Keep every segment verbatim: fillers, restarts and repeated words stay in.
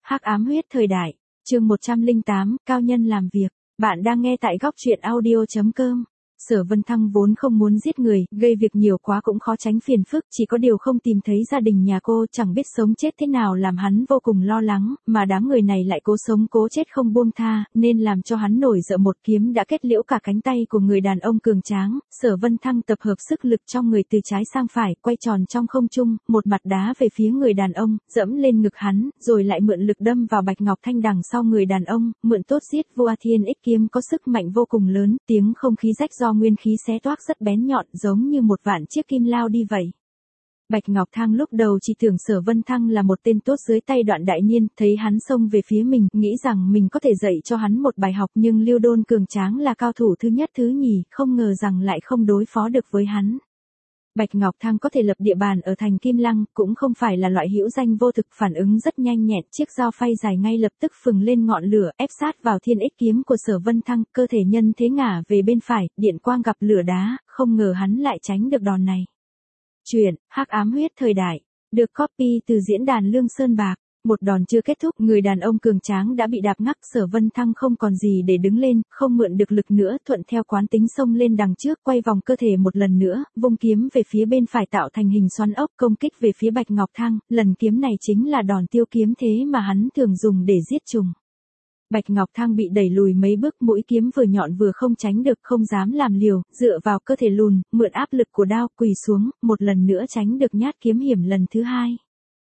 Hắc ám huyết thời đại, chương một trăm lẻ tám, cao nhân làm việc. Bạn đang nghe tại góc truyện audio chấm com. Sở Vân Thăng vốn không muốn giết người, gây việc nhiều quá cũng khó tránh phiền phức, chỉ có điều không tìm thấy gia đình nhà cô, chẳng biết sống chết thế nào làm hắn vô cùng lo lắng, mà đám người này lại cố sống cố chết không buông tha, nên làm cho hắn nổi giận, một kiếm đã kết liễu cả cánh tay của người đàn ông cường tráng. Sở Vân Thăng tập hợp sức lực trong người từ trái sang phải, quay tròn trong không trung, một mặt đá về phía người đàn ông, dẫm lên ngực hắn, rồi lại mượn lực đâm vào bạch ngọc thanh đằng sau người đàn ông, mượn tốt giết vua thiên ích kiếm có sức mạnh vô cùng lớn, tiếng không khí rách do nguyên khí xé toác rất bén nhọn, giống như một vạn chiếc kim lao đi vậy. Bạch Ngọc Thang lúc đầu chỉ tưởng Sở Vân Thăng là một tên tốt dưới tay Đoạn Đại Niên, thấy hắn xông về phía mình, nghĩ rằng mình có thể dạy cho hắn một bài học, nhưng Lưu Đôn cường tráng là cao thủ thứ nhất thứ nhì, không ngờ rằng lại không đối phó được với hắn. Bạch Ngọc Thang có thể lập địa bàn ở thành Kim Lăng, cũng không phải là loại hữu danh vô thực, phản ứng rất nhanh nhẹn, chiếc dao phay dài ngay lập tức phừng lên ngọn lửa, ép sát vào thiên ích kiếm của Sở Vân Thăng, cơ thể nhân thế ngả về bên phải, điện quang gặp lửa đá, không ngờ hắn lại tránh được đòn này. Truyện Hắc ám huyết thời đại, được copy từ diễn đàn Lương Sơn Bạc. Một đòn chưa kết thúc, người đàn ông cường tráng đã bị đạp ngắc, Sở Vân Thăng không còn gì để đứng lên, không mượn được lực nữa, thuận theo quán tính xông lên đằng trước, quay vòng cơ thể một lần nữa, vung kiếm về phía bên phải tạo thành hình xoắn ốc, công kích về phía Bạch Ngọc Thang, lần kiếm này chính là đòn tiêu kiếm thế mà hắn thường dùng để giết trùng. Bạch Ngọc Thang bị đẩy lùi mấy bước, mũi kiếm vừa nhọn vừa không tránh được, không dám làm liều, dựa vào cơ thể lùn, mượn áp lực của đao, quỳ xuống, một lần nữa tránh được nhát kiếm hiểm lần thứ hai.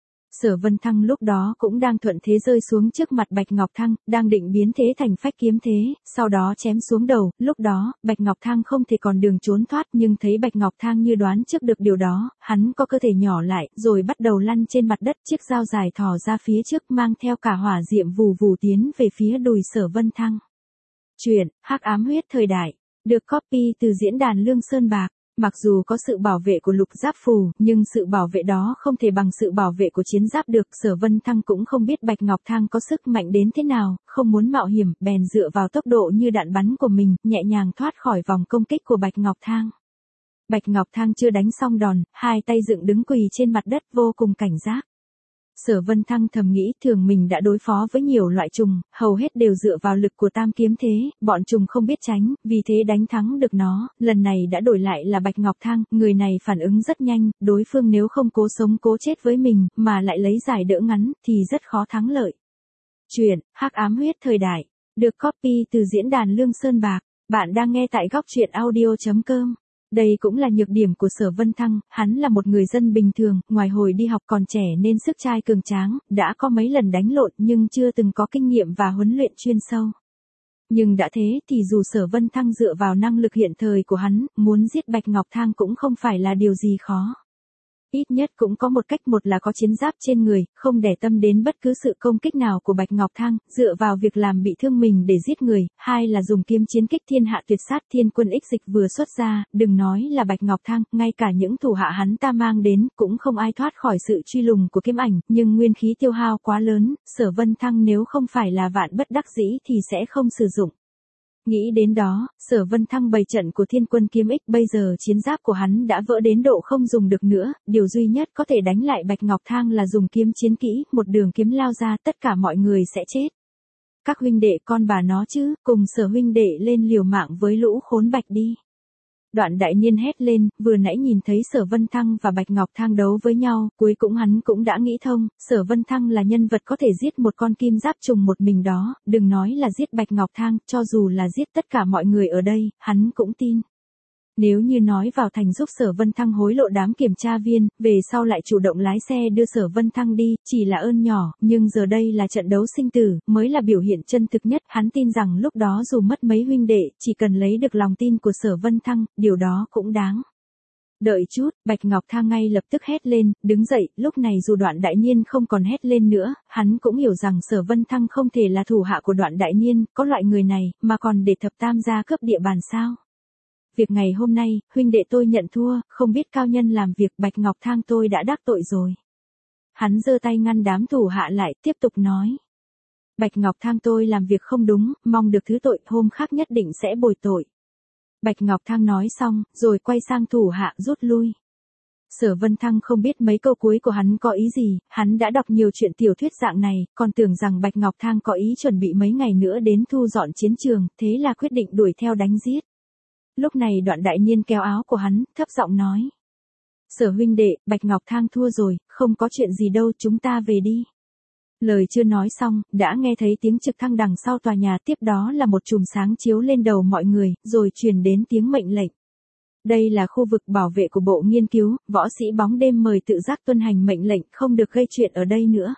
Sở Vân Thăng lúc đó cũng đang thuận thế rơi xuống trước mặt Bạch Ngọc Thăng, đang định biến thế thành phách kiếm thế, sau đó chém xuống đầu, lúc đó, Bạch Ngọc Thăng không thể còn đường trốn thoát, nhưng thấy Bạch Ngọc Thăng như đoán trước được điều đó, hắn có cơ thể nhỏ lại, rồi bắt đầu lăn trên mặt đất, chiếc dao dài thò ra phía trước mang theo cả hỏa diệm vù vù tiến về phía đùi Sở Vân Thăng. Truyện Hắc ám huyết thời đại, được copy từ diễn đàn Lương Sơn Bạc. Mặc dù có sự bảo vệ của lục giáp phù, nhưng sự bảo vệ đó không thể bằng sự bảo vệ của chiến giáp được. Sở Vân Thăng cũng không biết Bạch Ngọc Thang có sức mạnh đến thế nào, không muốn mạo hiểm, bèn dựa vào tốc độ như đạn bắn của mình, nhẹ nhàng thoát khỏi vòng công kích của Bạch Ngọc Thang. Bạch Ngọc Thang chưa đánh xong đòn, hai tay dựng đứng quỳ trên mặt đất vô cùng cảnh giác. Sở Vân Thăng thầm nghĩ, thường mình đã đối phó với nhiều loại trùng, hầu hết đều dựa vào lực của tam kiếm thế, bọn trùng không biết tránh, vì thế đánh thắng được nó, lần này đã đổi lại là Bạch Ngọc Thang, người này phản ứng rất nhanh, đối phương nếu không cố sống cố chết với mình, mà lại lấy giải đỡ ngắn, thì rất khó thắng lợi. Truyện Hắc ám huyết thời đại, được copy từ diễn đàn Lương Sơn Bạc, bạn đang nghe tại góc truyện audio chấm com. Đây cũng là nhược điểm của Sở Vân Thăng, hắn là một người dân bình thường, ngoài hồi đi học còn trẻ nên sức trai cường tráng, đã có mấy lần đánh lộn nhưng chưa từng có kinh nghiệm và huấn luyện chuyên sâu. Nhưng đã thế thì dù Sở Vân Thăng dựa vào năng lực hiện thời của hắn, muốn giết Bạch Ngọc Thang cũng không phải là điều gì khó. Ít nhất cũng có một cách, một là có chiến giáp trên người, không để tâm đến bất cứ sự công kích nào của Bạch Ngọc Thang, dựa vào việc làm bị thương mình để giết người, hai là dùng kiếm chiến kích thiên hạ tuyệt sát thiên quân ích dịch vừa xuất ra, đừng nói là Bạch Ngọc Thang, ngay cả những thủ hạ hắn ta mang đến, cũng không ai thoát khỏi sự truy lùng của kiếm ảnh, nhưng nguyên khí tiêu hao quá lớn, Sở Vân Thăng nếu không phải là vạn bất đắc dĩ thì sẽ không sử dụng. Nghĩ đến đó, Sở Vân Thăng bày trận của thiên quân kiếm ích, bây giờ chiến giáp của hắn đã vỡ đến độ không dùng được nữa, điều duy nhất có thể đánh lại Bạch Ngọc Thang là dùng kiếm chiến kỹ, một đường kiếm lao ra, tất cả mọi người sẽ chết. Các huynh đệ con bà nó chứ, cùng Sở huynh đệ lên liều mạng với lũ khốn Bạch đi. Đoạn Đại Niên hét lên, vừa nãy nhìn thấy Sở Vân Thăng và Bạch Ngọc Thang đấu với nhau, cuối cùng hắn cũng đã nghĩ thông, Sở Vân Thăng là nhân vật có thể giết một con kim giáp trùng một mình đó, đừng nói là giết Bạch Ngọc Thang, cho dù là giết tất cả mọi người ở đây, hắn cũng tin. Nếu như nói vào thành giúp Sở Vân Thăng hối lộ đám kiểm tra viên, về sau lại chủ động lái xe đưa Sở Vân Thăng đi, chỉ là ơn nhỏ, nhưng giờ đây là trận đấu sinh tử, mới là biểu hiện chân thực nhất, hắn tin rằng lúc đó dù mất mấy huynh đệ, chỉ cần lấy được lòng tin của Sở Vân Thăng, điều đó cũng đáng. Đợi chút, Bạch Ngọc Thang ngay lập tức hét lên, đứng dậy, lúc này dù Đoạn Đại Niên không còn hét lên nữa, hắn cũng hiểu rằng Sở Vân Thăng không thể là thủ hạ của Đoạn Đại Niên, có loại người này, mà còn để thập tam gia cướp địa bàn sao? Việc ngày hôm nay, huynh đệ tôi nhận thua, không biết cao nhân làm việc, Bạch Ngọc Thang tôi đã đắc tội rồi. Hắn giơ tay ngăn đám thủ hạ lại, tiếp tục nói. Bạch Ngọc Thang tôi làm việc không đúng, mong được thứ tội, hôm khác nhất định sẽ bồi tội. Bạch Ngọc Thang nói xong, rồi quay sang thủ hạ rút lui. Sở Vân Thăng không biết mấy câu cuối của hắn có ý gì, hắn đã đọc nhiều chuyện tiểu thuyết dạng này, còn tưởng rằng Bạch Ngọc Thang có ý chuẩn bị mấy ngày nữa đến thu dọn chiến trường, thế là quyết định đuổi theo đánh giết. Lúc này Đoạn Đại Niên kéo áo của hắn, thấp giọng nói. Sở huynh đệ, Bạch Ngọc Thang thua rồi, không có chuyện gì đâu, chúng ta về đi. Lời chưa nói xong, đã nghe thấy tiếng trực thăng đằng sau tòa nhà, tiếp đó là một chùm sáng chiếu lên đầu mọi người, rồi truyền đến tiếng mệnh lệnh. Đây là khu vực bảo vệ của bộ nghiên cứu, võ sĩ bóng đêm mời tự giác tuân hành mệnh lệnh, không được gây chuyện ở đây nữa.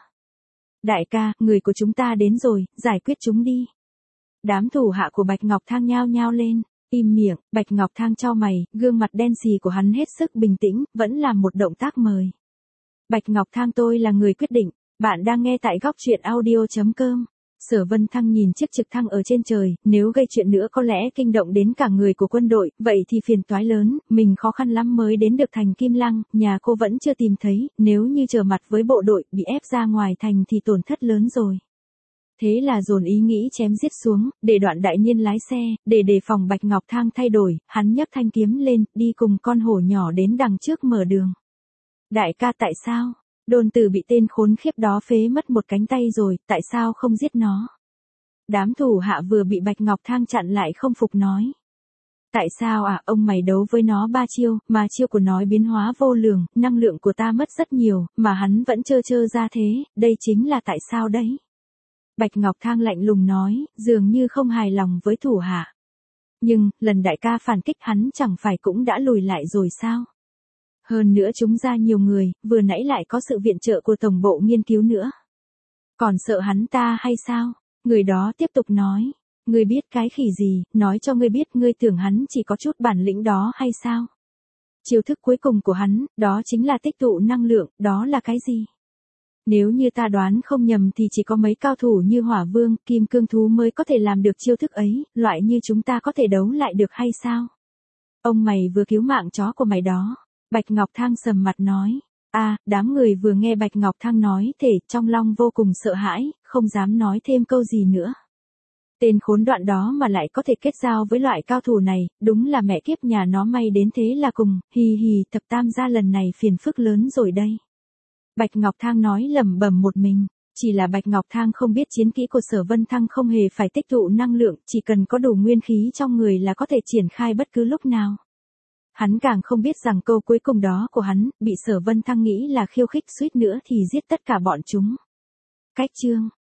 Đại ca, người của chúng ta đến rồi, giải quyết chúng đi. Đám thủ hạ của Bạch Ngọc Thang nhao nhao lên, im miệng. Bạch Ngọc Thang chau mày, gương mặt đen xì của hắn hết sức bình tĩnh, vẫn làm một động tác mời. Bạch Ngọc Thang, tôi là người quyết định. Bạn đang nghe tại góc truyện audio chấm com. Sở Vân Thăng nhìn chiếc trực thăng ở trên trời, nếu gây chuyện nữa có lẽ kinh động đến cả người của quân đội, vậy thì phiền toái lớn, mình khó khăn lắm mới đến được thành Kim Lăng, nhà cô vẫn chưa tìm thấy, nếu như trở mặt với bộ đội, bị ép ra ngoài thành thì tổn thất lớn rồi. Thế là dồn ý nghĩ chém giết xuống, để Đoạn Đại Niên lái xe, để đề phòng Bạch Ngọc Thang thay đổi, hắn nhấc thanh kiếm lên, đi cùng con hổ nhỏ đến đằng trước mở đường. Đại ca, tại sao? Đồn Tử bị tên khốn khiếp đó phế mất một cánh tay rồi, tại sao không giết nó? Đám thủ hạ vừa bị Bạch Ngọc Thang chặn lại không phục nói. Tại sao à, ông mày đấu với nó ba chiêu, mà chiêu của nó biến hóa vô lường, năng lượng của ta mất rất nhiều, mà hắn vẫn trơ trơ ra thế, đây chính là tại sao đấy. Bạch Ngọc Thang lạnh lùng nói, dường như không hài lòng với thủ hạ. Nhưng, lần đại ca phản kích hắn chẳng phải cũng đã lùi lại rồi sao? Hơn nữa chúng ra nhiều người, vừa nãy lại có sự viện trợ của tổng bộ nghiên cứu nữa. Còn sợ hắn ta hay sao? Người đó tiếp tục nói. Ngươi biết cái khỉ gì, nói cho ngươi biết, ngươi tưởng hắn chỉ có chút bản lĩnh đó hay sao? Chiêu thức cuối cùng của hắn, đó chính là tích tụ năng lượng, đó là cái gì? Nếu như ta đoán không nhầm thì chỉ có mấy cao thủ như Hỏa Vương, Kim Cương Thú mới có thể làm được chiêu thức ấy, loại như chúng ta có thể đấu lại được hay sao? Ông mày vừa cứu mạng chó của mày đó. Bạch Ngọc Thang sầm mặt nói. A, à, đám người vừa nghe Bạch Ngọc Thang nói thể trong lòng vô cùng sợ hãi, không dám nói thêm câu gì nữa. Tên khốn đoạn đó mà lại có thể kết giao với loại cao thủ này, đúng là mẹ kiếp nhà nó may đến thế là cùng, hì hì, thập tam gia lần này phiền phức lớn rồi đây. Bạch Ngọc Thang nói lẩm bẩm một mình, chỉ là Bạch Ngọc Thang không biết chiến kỹ của Sở Vân Thăng không hề phải tích tụ năng lượng, chỉ cần có đủ nguyên khí trong người là có thể triển khai bất cứ lúc nào. Hắn càng không biết rằng câu cuối cùng đó của hắn, bị Sở Vân Thăng nghĩ là khiêu khích, suýt nữa thì giết tất cả bọn chúng. Cách chương